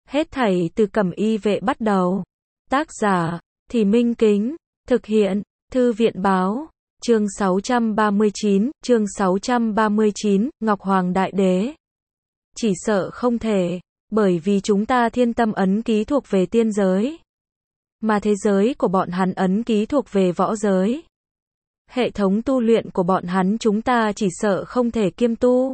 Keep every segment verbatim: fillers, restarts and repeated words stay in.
Hết thảy từ Cẩm Y Vệ bắt đầu. Tác giả, Thì Minh Kính. Thực hiện, Thư viện Báo. Chương sáu trăm ba mươi chín, chương sáu trăm ba mươi chín, Ngọc Hoàng Đại Đế. Chỉ sợ không thể, bởi vì chúng ta thiên tâm ấn ký thuộc về tiên giới. Mà thế giới của bọn hắn ấn ký thuộc về võ giới. Hệ thống tu luyện của bọn hắn chúng ta chỉ sợ không thể kiêm tu.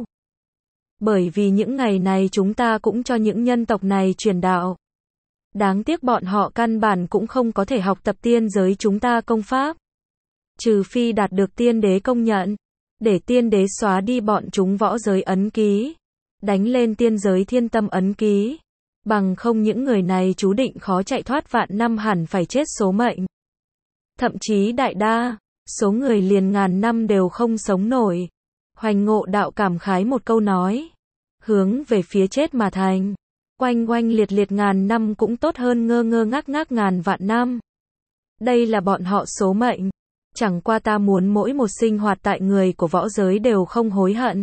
Bởi vì những ngày này chúng ta cũng cho những nhân tộc này truyền đạo. Đáng tiếc bọn họ căn bản cũng không có thể học tập tiên giới chúng ta công pháp. Trừ phi đạt được tiên đế công nhận, để tiên đế xóa đi bọn chúng võ giới ấn ký, đánh lên tiên giới thiên tâm ấn ký. Bằng không những người này chú định khó chạy thoát vạn năm hẳn phải chết số mệnh. Thậm chí đại đa, số người liền ngàn năm đều không sống nổi. Hoành Ngộ Đạo cảm khái một câu nói, hướng về phía chết mà thành. Oanh oanh liệt liệt ngàn năm cũng tốt hơn ngơ ngơ ngác ngác ngàn vạn năm. Đây là bọn họ số mệnh. Chẳng qua ta muốn mỗi một sinh hoạt tại người của võ giới đều không hối hận.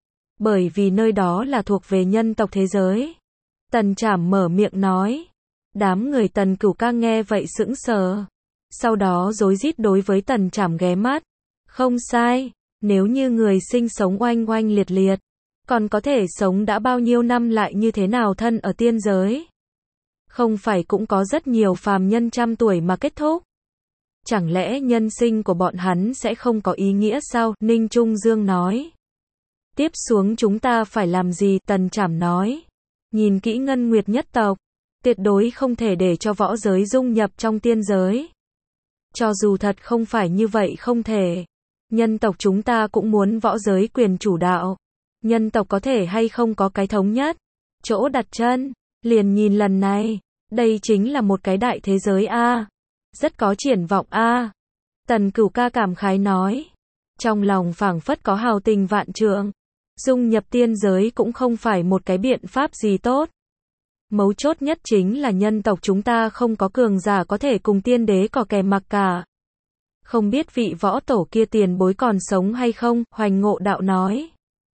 Bởi vì nơi đó là thuộc về nhân tộc thế giới. Tần Trảm mở miệng nói. Đám người Tần Cửu Ca nghe vậy sững sờ. Sau đó rối rít đối với Tần Trảm ghé mắt. Không sai, nếu như người sinh sống oanh oanh liệt liệt, còn có thể sống đã bao nhiêu năm lại như thế nào thân ở tiên giới. Không phải cũng có rất nhiều phàm nhân trăm tuổi mà kết thúc. Chẳng lẽ nhân sinh của bọn hắn sẽ không có ý nghĩa sao? Ninh Trung Dương nói. Tiếp xuống chúng ta phải làm gì? Tần Trảm nói. Nhìn kỹ Ngân Nguyệt nhất tộc. Tuyệt đối không thể để cho võ giới dung nhập trong tiên giới. Cho dù thật không phải như vậy không thể. Nhân tộc chúng ta cũng muốn võ giới quyền chủ đạo. Nhân tộc có thể hay không có cái thống nhất. Chỗ đặt chân. Liền nhìn lần này. Đây chính là một cái đại thế giới a. Rất có triển vọng a. Tần Cửu Ca cảm khái nói. Trong lòng phảng phất có hào tình vạn trượng. Dung nhập tiên giới cũng không phải một cái biện pháp gì tốt. Mấu chốt nhất chính là nhân tộc chúng ta không có cường giả có thể cùng tiên đế cò kè mặc cả. Không biết vị võ tổ kia tiền bối còn sống hay không? Hoành Ngộ Đạo nói.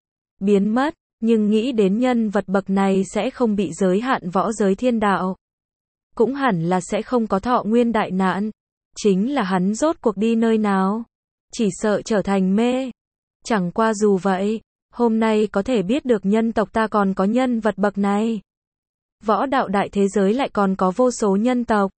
Biến mất, nhưng nghĩ đến nhân vật bậc này sẽ không bị giới hạn võ giới thiên đạo. Cũng hẳn là sẽ không có thọ nguyên đại nạn. Chính là hắn rốt cuộc đi nơi nào? Chỉ sợ trở thành mê. Chẳng qua dù vậy, hôm nay có thể biết được nhân tộc ta còn có nhân vật bậc này. Võ đạo đại thế giới lại còn có vô số nhân tộc.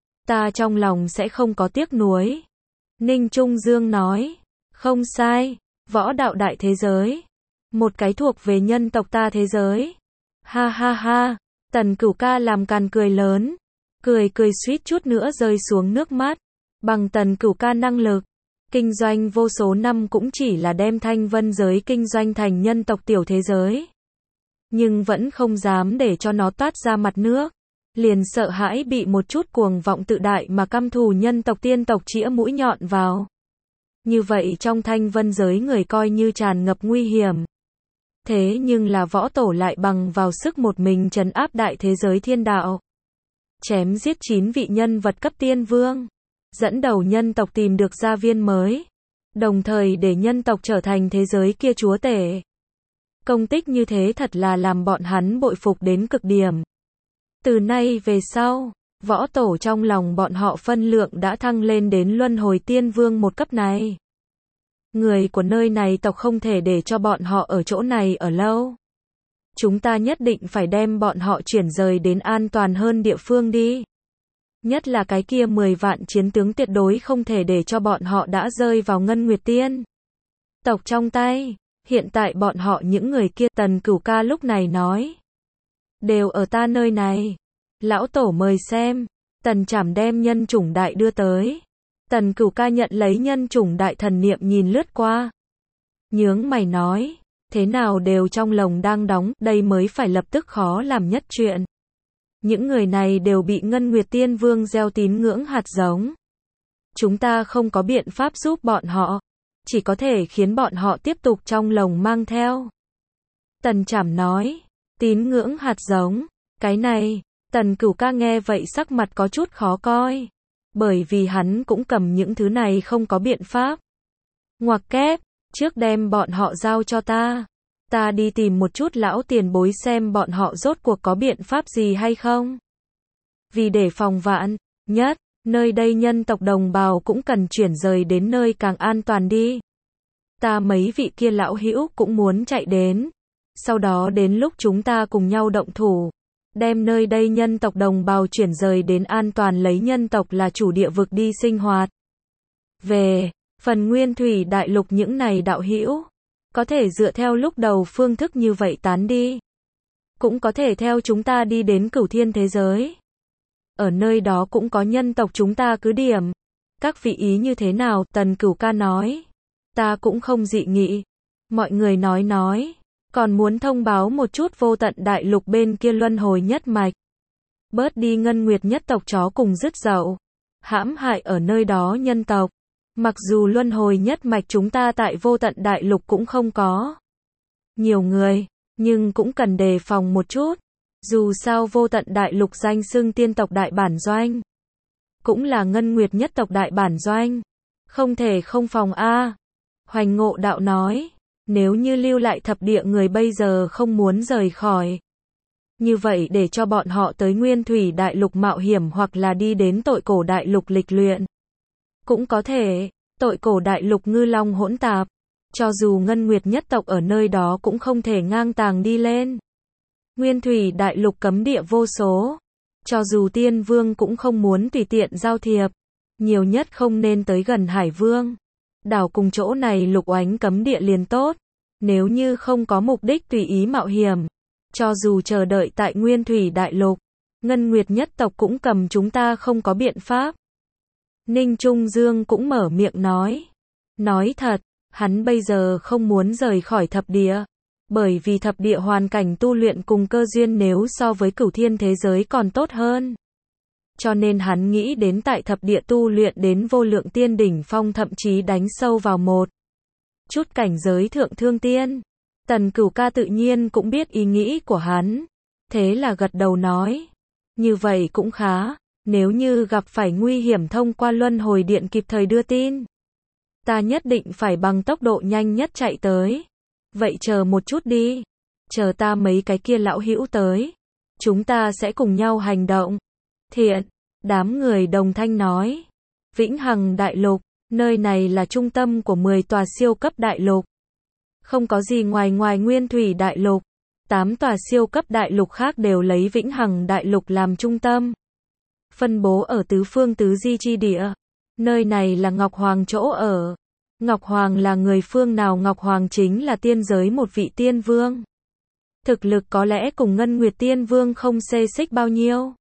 Ta trong lòng sẽ không có tiếc nuối. Ninh Trung Dương nói. Không sai, võ đạo đại thế giới. Một cái thuộc về nhân tộc ta thế giới. Ha ha ha, Tần Cửu Ca làm càn cười lớn. Cười cười suýt chút nữa rơi xuống nước mắt. Bằng Tần Cửu Ca năng lực, kinh doanh vô số năm cũng chỉ là đem thanh vân giới kinh doanh thành nhân tộc tiểu thế giới. Nhưng vẫn không dám để cho nó toát ra mặt nước. Liền sợ hãi bị một chút cuồng vọng tự đại mà căm thù nhân tộc tiên tộc chĩa mũi nhọn vào. Như vậy trong thanh vân giới người coi như tràn ngập nguy hiểm. Thế nhưng là võ tổ lại bằng vào sức một mình trấn áp đại thế giới thiên đạo. Chém giết chín vị nhân vật cấp tiên vương. Dẫn đầu nhân tộc tìm được gia viên mới. Đồng thời để nhân tộc trở thành thế giới kia chúa tể. Công tích như thế thật là làm bọn hắn bội phục đến cực điểm. Từ nay về sau, võ tổ trong lòng bọn họ phân lượng đã thăng lên đến luân hồi tiên vương một cấp này. Người của nơi này tộc không thể để cho bọn họ ở chỗ này ở lâu. Chúng ta nhất định phải đem bọn họ chuyển rời đến an toàn hơn địa phương đi. Nhất là cái kia mười vạn chiến tướng tuyệt đối không thể để cho bọn họ đã rơi vào Ngân Nguyệt Tiên tộc trong tay. Hiện tại bọn họ những người kia, Tần Cửu Ca lúc này nói. Đều ở ta nơi này. Lão tổ mời xem. Tần Trảm đem nhân chủng đại đưa tới. Tần Cửu Ca nhận lấy nhân chủng đại thần niệm nhìn lướt qua. Nhướng mày nói. Thế nào đều trong lòng đang đóng, đây mới phải lập tức khó làm nhất chuyện. Những người này đều bị Ngân Nguyệt Tiên Vương gieo tín ngưỡng hạt giống. Chúng ta không có biện pháp giúp bọn họ. Chỉ có thể khiến bọn họ tiếp tục trong lòng mang theo. Tần Trảm nói. Tín ngưỡng hạt giống. Cái này, Tần Cửu Ca nghe vậy sắc mặt có chút khó coi. Bởi vì hắn cũng cầm những thứ này không có biện pháp. Ngoặc kép, trước đem bọn họ giao cho ta. Ta đi tìm một chút lão tiền bối xem bọn họ rốt cuộc có biện pháp gì hay không. Vì để phòng vạn nhất, nơi đây nhân tộc đồng bào cũng cần chuyển rời đến nơi càng an toàn đi. Ta mấy vị kia lão hữu cũng muốn chạy đến. Sau đó đến lúc chúng ta cùng nhau động thủ, đem nơi đây nhân tộc đồng bào chuyển rời đến an toàn, lấy nhân tộc là chủ địa vực đi sinh hoạt. Về phần nguyên thủy đại lục những này đạo hữu, có thể dựa theo lúc đầu phương thức như vậy tán đi. Cũng có thể theo chúng ta đi đến cửu thiên thế giới. Ở nơi đó cũng có nhân tộc chúng ta cứ điểm. Các vị ý như thế nào? Tần Cửu Ca nói. Ta cũng không dị nghị. Mọi người nói nói. Còn muốn thông báo một chút vô tận đại lục bên kia luân hồi nhất mạch. Bớt đi ngân nguyệt nhất tộc chó cùng dứt dậu. Hãm hại ở nơi đó nhân tộc. Mặc dù luân hồi nhất mạch chúng ta tại vô tận đại lục cũng không có nhiều người, nhưng cũng cần đề phòng một chút. Dù sao vô tận đại lục danh xưng tiên tộc đại bản doanh, cũng là ngân nguyệt nhất tộc đại bản doanh. Không thể không phòng a. Hoành Ngộ Đạo nói, nếu như lưu lại thập địa người bây giờ không muốn rời khỏi. Như vậy để cho bọn họ tới nguyên thủy đại lục mạo hiểm hoặc là đi đến tội cổ đại lục lịch luyện. Cũng có thể, tội cổ đại lục ngư long hỗn tạp. Cho dù ngân nguyệt nhất tộc ở nơi đó cũng không thể ngang tàng đi lên. Nguyên thủy đại lục cấm địa vô số. Cho dù tiên vương cũng không muốn tùy tiện giao thiệp. Nhiều nhất không nên tới gần hải vương. Đảo cùng chỗ này lục oánh cấm địa liền tốt. Nếu như không có mục đích tùy ý mạo hiểm. Cho dù chờ đợi tại nguyên thủy đại lục, ngân nguyệt nhất tộc cũng cầm chúng ta không có biện pháp. Ninh Trung Dương cũng mở miệng nói. Nói thật, hắn bây giờ không muốn rời khỏi thập địa. Bởi vì thập địa hoàn cảnh tu luyện cùng cơ duyên nếu so với cửu thiên thế giới còn tốt hơn. Cho nên hắn nghĩ đến tại thập địa tu luyện đến vô lượng tiên đỉnh phong, thậm chí đánh sâu vào một chút cảnh giới thượng thương tiên. Tần Cửu Ca tự nhiên cũng biết ý nghĩ của hắn. Thế là gật đầu nói. Như vậy cũng khá. Nếu như gặp phải nguy hiểm thông qua luân hồi điện kịp thời đưa tin. Ta nhất định phải bằng tốc độ nhanh nhất chạy tới. Vậy chờ một chút đi. Chờ ta mấy cái kia lão hữu tới. Chúng ta sẽ cùng nhau hành động. Thiện. Đám người đồng thanh nói. Vĩnh Hằng đại lục. Nơi này là trung tâm của mười tòa siêu cấp đại lục. Không có gì ngoài ngoài nguyên thủy đại lục. tám tòa siêu cấp đại lục khác đều lấy Vĩnh Hằng đại lục làm trung tâm. Phân bố ở tứ phương tứ di chi địa. Nơi này là Ngọc Hoàng chỗ ở. Ngọc Hoàng là người phương nào? Ngọc Hoàng chính là tiên giới một vị tiên vương. Thực lực có lẽ cùng Ngân Nguyệt Tiên Vương không xê xích bao nhiêu.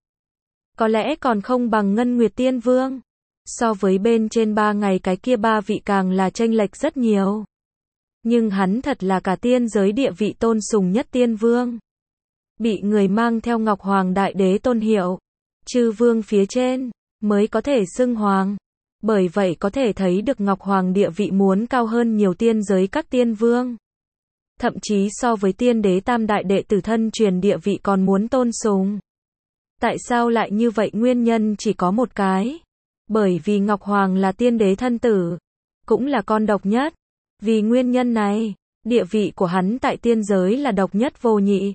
Có lẽ còn không bằng Ngân Nguyệt Tiên Vương. So với bên trên ba ngày cái kia ba vị càng là chênh lệch rất nhiều. Nhưng hắn thật là cả tiên giới địa vị tôn sùng nhất tiên vương. Bị người mang theo Ngọc Hoàng Đại Đế tôn hiệu. Chư vương phía trên, mới có thể xưng hoàng. Bởi vậy có thể thấy được Ngọc Hoàng địa vị muốn cao hơn nhiều tiên giới các tiên vương. Thậm chí so với tiên đế tam đại đệ tử thân truyền địa vị còn muốn tôn sùng. Tại sao lại như vậy? Nguyên nhân chỉ có một cái. Bởi vì Ngọc Hoàng là tiên đế thân tử. Cũng là con độc nhất. Vì nguyên nhân này, địa vị của hắn tại tiên giới là độc nhất vô nhị.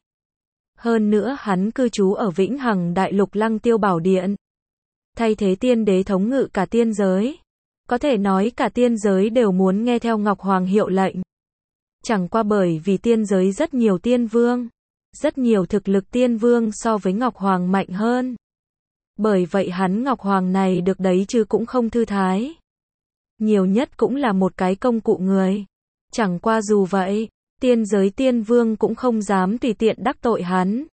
Hơn nữa hắn cư trú ở Vĩnh Hằng Đại Lục Lăng Tiêu Bảo Điện. Thay thế tiên đế thống ngự cả tiên giới. Có thể nói cả tiên giới đều muốn nghe theo Ngọc Hoàng hiệu lệnh. Chẳng qua bởi vì tiên giới rất nhiều tiên vương. Rất nhiều thực lực tiên vương so với Ngọc Hoàng mạnh hơn. Bởi vậy hắn Ngọc Hoàng này được đấy chứ cũng không thư thái. Nhiều nhất cũng là một cái công cụ người. Chẳng qua dù vậy, tiên giới tiên vương cũng không dám tùy tiện đắc tội hắn.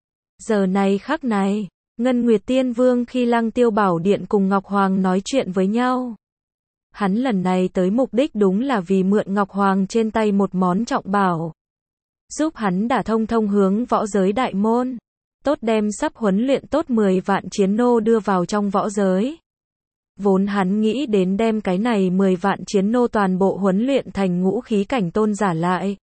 Giờ này khắc này, Ngân Nguyệt Tiên Vương khi Lăng Tiêu Bảo Điện cùng Ngọc Hoàng nói chuyện với nhau. Hắn lần này tới mục đích đúng là vì mượn Ngọc Hoàng trên tay một món trọng bảo. Giúp hắn đả thông thông hướng võ giới đại môn. Tốt đem sắp huấn luyện tốt mười vạn chiến nô đưa vào trong võ giới. Vốn hắn nghĩ đến đem cái này mười vạn chiến nô toàn bộ huấn luyện thành ngũ khí cảnh tôn giả lại.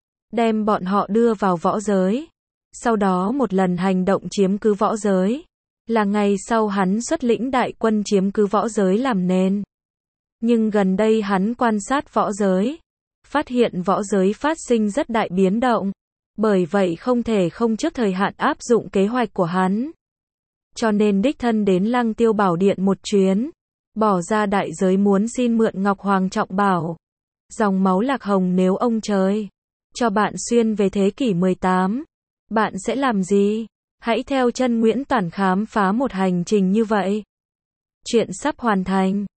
Đem bọn họ đưa vào võ giới. Sau đó một lần hành động chiếm cứ võ giới. Là ngày sau hắn xuất lĩnh đại quân chiếm cứ võ giới làm nền. Nhưng gần đây hắn quan sát võ giới. phát hiện võ giới phát sinh rất đại biến động. Bởi vậy không thể không trước thời hạn áp dụng kế hoạch của hắn. Cho nên đích thân đến Lăng Tiêu Bảo Điện một chuyến. Bỏ ra đại giới muốn xin mượn Ngọc Hoàng Trọng Bảo. Dòng máu Lạc Hồng nếu ông trời cho bạn xuyên về thế kỷ mười tám. Bạn sẽ làm gì? Hãy theo chân Nguyễn Toản khám phá một hành trình như vậy. Chuyện sắp hoàn thành.